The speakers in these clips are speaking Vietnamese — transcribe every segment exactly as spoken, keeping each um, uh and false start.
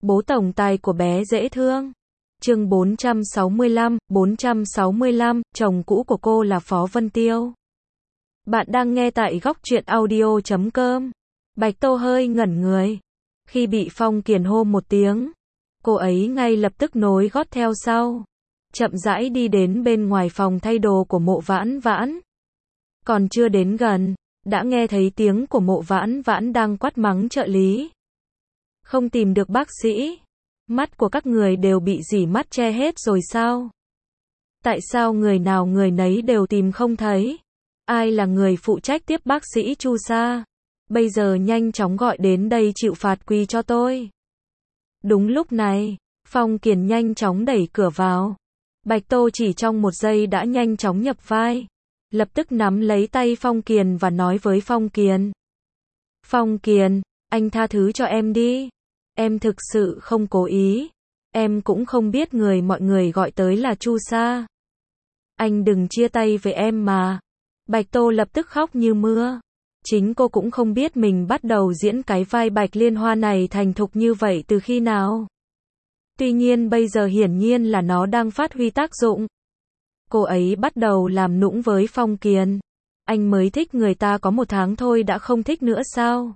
Bố tổng tài của bé dễ thương. Chương bốn trăm sáu mươi lăm, bốn trăm sáu mươi lăm, chồng cũ của cô là Phó Vân Tiêu. Bạn đang nghe tại góc truyện audio chấm com. Bạch Tô hơi ngẩn người. Khi bị Phong Kiền hô một tiếng, cô ấy ngay lập tức nối gót theo sau. Chậm rãi đi đến bên ngoài phòng thay đồ của Mộ Vãn Vãn. Còn chưa đến gần, đã nghe thấy tiếng của Mộ Vãn Vãn đang quát mắng trợ lý. Không tìm được bác sĩ. Mắt của các người đều bị dỉ mắt che hết rồi sao? Tại sao người nào người nấy đều tìm không thấy? Ai là người phụ trách tiếp bác sĩ Chu Sa? Bây giờ nhanh chóng gọi đến đây chịu phạt quy cho tôi. Đúng lúc này, Phong Kiền nhanh chóng đẩy cửa vào. Bạch Tô chỉ trong một giây đã nhanh chóng nhập vai. Lập tức nắm lấy tay Phong Kiền và nói với Phong Kiền. Phong Kiền, anh tha thứ cho em đi. Em thực sự không cố ý. Em cũng không biết người mọi người gọi tới là Chu Sa. Anh đừng chia tay với em mà. Bạch Tô lập tức khóc như mưa. Chính cô cũng không biết mình bắt đầu diễn cái vai Bạch Liên Hoa này thành thục như vậy từ khi nào. Tuy nhiên bây giờ hiển nhiên là nó đang phát huy tác dụng. Cô ấy bắt đầu làm nũng với Phong Kiền. Anh mới thích người ta có một tháng thôi đã không thích nữa sao?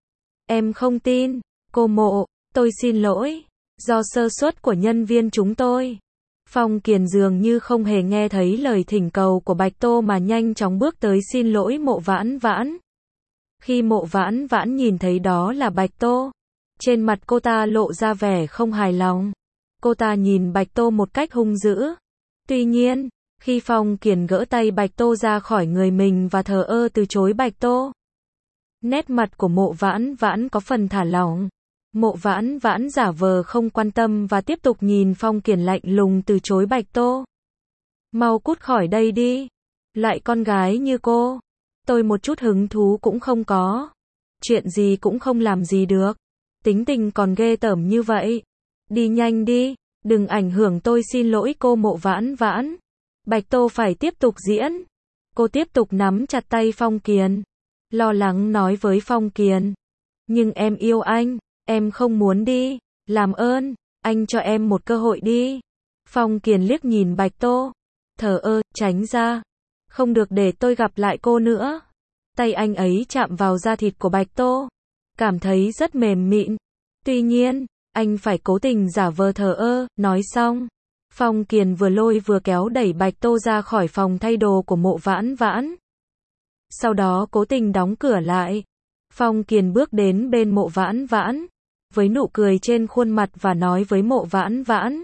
Em không tin. Cô Mộ, tôi xin lỗi. Do sơ suất của nhân viên chúng tôi. Phong Kiền dường như không hề nghe thấy lời thỉnh cầu của Bạch Tô mà nhanh chóng bước tới xin lỗi Mộ Vãn Vãn. Khi Mộ Vãn Vãn nhìn thấy đó là Bạch Tô, trên mặt cô ta lộ ra vẻ không hài lòng. Cô ta nhìn Bạch Tô một cách hung dữ. Tuy nhiên, khi Phong Kiền gỡ tay Bạch Tô ra khỏi người mình và thờ ơ từ chối Bạch Tô, nét mặt của Mộ Vãn Vãn có phần thả lỏng. Mộ Vãn Vãn giả vờ không quan tâm và tiếp tục nhìn Phong Kiền lạnh lùng từ chối Bạch Tô. Mau cút khỏi đây đi. Lại con gái như cô, tôi một chút hứng thú cũng không có. Chuyện gì cũng không làm gì được. Tính tình còn ghê tởm như vậy. Đi nhanh đi, đừng ảnh hưởng tôi, xin lỗi cô Mộ Vãn Vãn. Bạch Tô phải tiếp tục diễn. Cô tiếp tục nắm chặt tay Phong Kiền, lo lắng nói với Phong Kiền. Nhưng em yêu anh, em không muốn đi. Làm ơn, anh cho em một cơ hội đi. Phong Kiền liếc nhìn Bạch Tô, thờ ơ, tránh ra. Không được để tôi gặp lại cô nữa. Tay anh ấy chạm vào da thịt của Bạch Tô, cảm thấy rất mềm mịn. Tuy nhiên, anh phải cố tình giả vờ thờ ơ. Nói xong, Phong Kiền vừa lôi vừa kéo đẩy Bạch Tô ra khỏi phòng thay đồ của Mộ Vãn Vãn. Sau đó cố tình đóng cửa lại. Phong Kiền bước đến bên Mộ Vãn Vãn, với nụ cười trên khuôn mặt và nói với Mộ Vãn Vãn.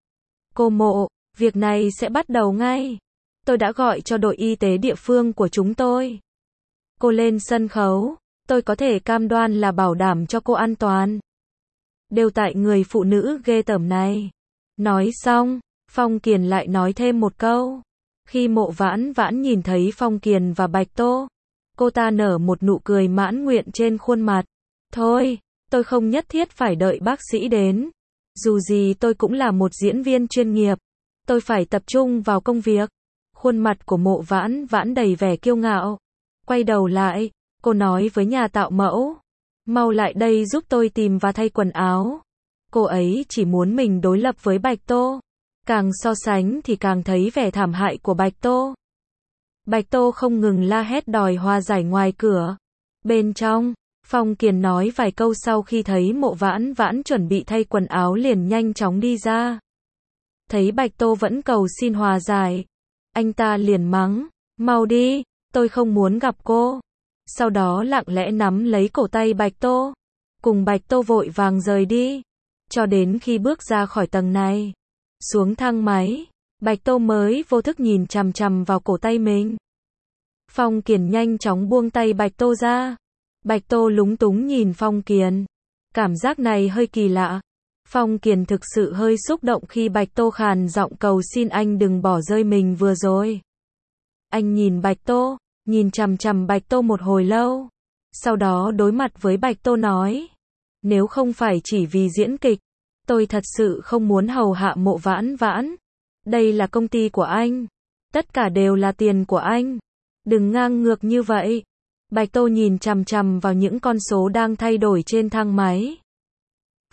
Cô Mộ, việc này sẽ bắt đầu ngay. Tôi đã gọi cho đội y tế địa phương của chúng tôi. Cô lên sân khấu, tôi có thể cam đoan là bảo đảm cho cô an toàn. Đều tại người phụ nữ ghê tởm này. Nói xong, Phong Kiền lại nói thêm một câu. Khi Mộ Vãn Vãn nhìn thấy Phong Kiền và Bạch Tô, cô ta nở một nụ cười mãn nguyện trên khuôn mặt. Thôi, tôi không nhất thiết phải đợi bác sĩ đến. Dù gì tôi cũng là một diễn viên chuyên nghiệp. Tôi phải tập trung vào công việc. Khuôn mặt của Mộ Vãn Vãn đầy vẻ kiêu ngạo. Quay đầu lại, cô nói với nhà tạo mẫu. Mau lại đây giúp tôi tìm và thay quần áo. Cô ấy chỉ muốn mình đối lập với Bạch Tô. Càng so sánh thì càng thấy vẻ thảm hại của Bạch Tô. Bạch Tô không ngừng la hét đòi hòa giải ngoài cửa. Bên trong, Phong Kiền nói vài câu sau khi thấy Mộ Vãn Vãn chuẩn bị thay quần áo liền nhanh chóng đi ra. Thấy Bạch Tô vẫn cầu xin hòa giải, anh ta liền mắng. Mau đi, tôi không muốn gặp cô. Sau đó lặng lẽ nắm lấy cổ tay Bạch Tô, cùng Bạch Tô vội vàng rời đi. Cho đến khi bước ra khỏi tầng này, xuống thang máy, Bạch Tô mới vô thức nhìn chằm chằm vào cổ tay mình. Phong Kiền nhanh chóng buông tay Bạch Tô ra. Bạch Tô lúng túng nhìn Phong Kiền. Cảm giác này hơi kỳ lạ. Phong Kiền thực sự hơi xúc động khi Bạch Tô khàn giọng cầu xin anh đừng bỏ rơi mình vừa rồi. Anh nhìn Bạch Tô, nhìn chằm chằm Bạch Tô một hồi lâu. Sau đó đối mặt với Bạch Tô nói. Nếu không phải chỉ vì diễn kịch, tôi thật sự không muốn hầu hạ Mộ Vãn Vãn. Đây là công ty của anh. Tất cả đều là tiền của anh. Đừng ngang ngược như vậy. Bạch Tô nhìn chằm chằm vào những con số đang thay đổi trên thang máy.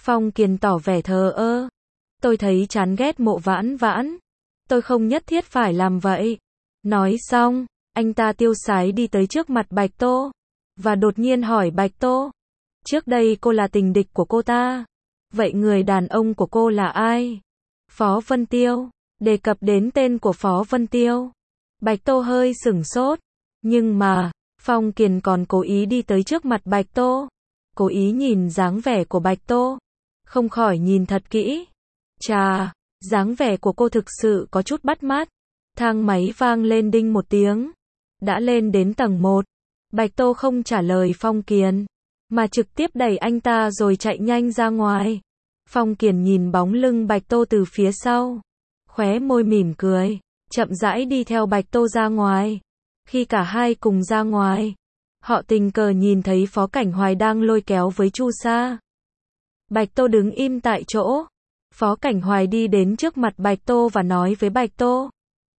Phong Kiền tỏ vẻ thờ ơ. Tôi thấy chán ghét Mộ Vãn Vãn. Tôi không nhất thiết phải làm vậy. Nói xong, anh ta tiêu sái đi tới trước mặt Bạch Tô. Và đột nhiên hỏi Bạch Tô. Trước đây cô là tình địch của cô ta. Vậy người đàn ông của cô là ai? Phó Vân Tiêu. Đề cập đến tên của Phó Vân Tiêu. Bạch Tô hơi sửng sốt. Nhưng mà, Phong Kiền còn cố ý đi tới trước mặt Bạch Tô. Cố ý nhìn dáng vẻ của Bạch Tô. Không khỏi nhìn thật kỹ. Chà, dáng vẻ của cô thực sự có chút bắt mắt. Thang máy vang lên đinh một tiếng. Đã lên đến tầng một. Bạch Tô không trả lời Phong Kiền, mà trực tiếp đẩy anh ta rồi chạy nhanh ra ngoài. Phong Kiền nhìn bóng lưng Bạch Tô từ phía sau. Khóe môi mỉm cười. Chậm rãi đi theo Bạch Tô ra ngoài. Khi cả hai cùng ra ngoài, họ tình cờ nhìn thấy Phó Cảnh Hoài đang lôi kéo với Chu Sa. Bạch Tô đứng im tại chỗ. Phó Cảnh Hoài đi đến trước mặt Bạch Tô và nói với Bạch Tô.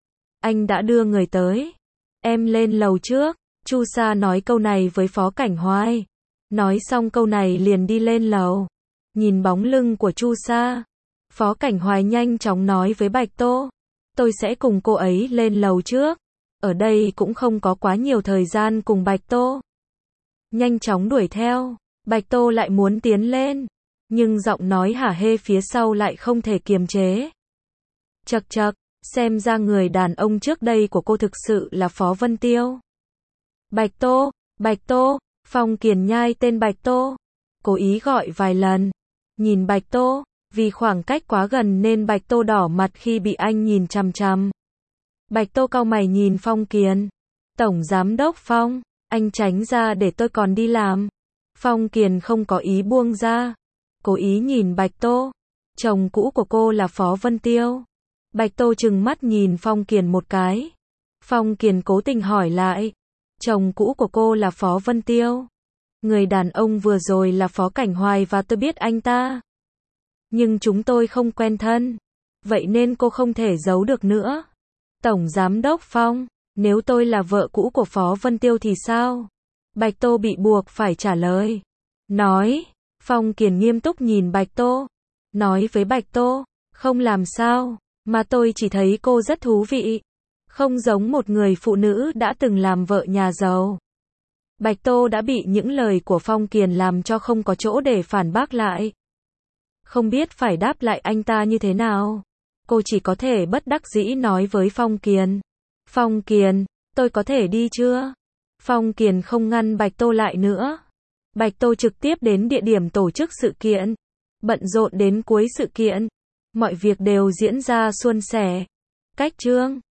Anh đã đưa người tới. Em lên lầu trước. Chu Sa nói câu này với Phó Cảnh Hoài. Nói xong câu này liền đi lên lầu. Nhìn bóng lưng của Chu Sa, Phó Cảnh Hoài nhanh chóng nói với Bạch Tô. Tôi sẽ cùng cô ấy lên lầu trước. Ở đây cũng không có quá nhiều thời gian cùng Bạch Tô. Nhanh chóng đuổi theo. Bạch Tô lại muốn tiến lên. Nhưng giọng nói hả hê phía sau lại không thể kiềm chế. Chậc chậc, xem ra người đàn ông trước đây của cô thực sự là Phó Vân Tiêu. Bạch Tô, Bạch Tô, Phong Kiền nhai tên Bạch Tô. Cố ý gọi vài lần. Nhìn Bạch Tô, vì khoảng cách quá gần nên Bạch Tô đỏ mặt khi bị anh nhìn chằm chằm. Bạch Tô cau mày nhìn Phong Kiền. Tổng Giám đốc Phong, anh tránh ra để tôi còn đi làm. Phong Kiền không có ý buông ra. Cố ý nhìn Bạch Tô. Chồng cũ của cô là Phó Vân Tiêu. Bạch Tô trừng mắt nhìn Phong Kiền một cái. Phong Kiền cố tình hỏi lại. Chồng cũ của cô là Phó Vân Tiêu. Người đàn ông vừa rồi là Phó Cảnh Hoài và tôi biết anh ta. Nhưng chúng tôi không quen thân. Vậy nên cô không thể giấu được nữa. Tổng Giám đốc Phong, nếu tôi là vợ cũ của Phó Vân Tiêu thì sao? Bạch Tô bị buộc phải trả lời. Nói. Phong Kiền nghiêm túc nhìn Bạch Tô. Nói với Bạch Tô. Không làm sao, mà tôi chỉ thấy cô rất thú vị. Không giống một người phụ nữ đã từng làm vợ nhà giàu. Bạch Tô đã bị những lời của Phong Kiền làm cho không có chỗ để phản bác lại. Không biết phải đáp lại anh ta như thế nào. Cô chỉ có thể bất đắc dĩ nói với Phong Kiền. Phong Kiền, tôi có thể đi chưa? Phong Kiền không ngăn Bạch Tô lại nữa. Bạch Tô trực tiếp đến địa điểm tổ chức sự kiện. Bận rộn đến cuối sự kiện. Mọi việc đều diễn ra suôn sẻ. Cách chương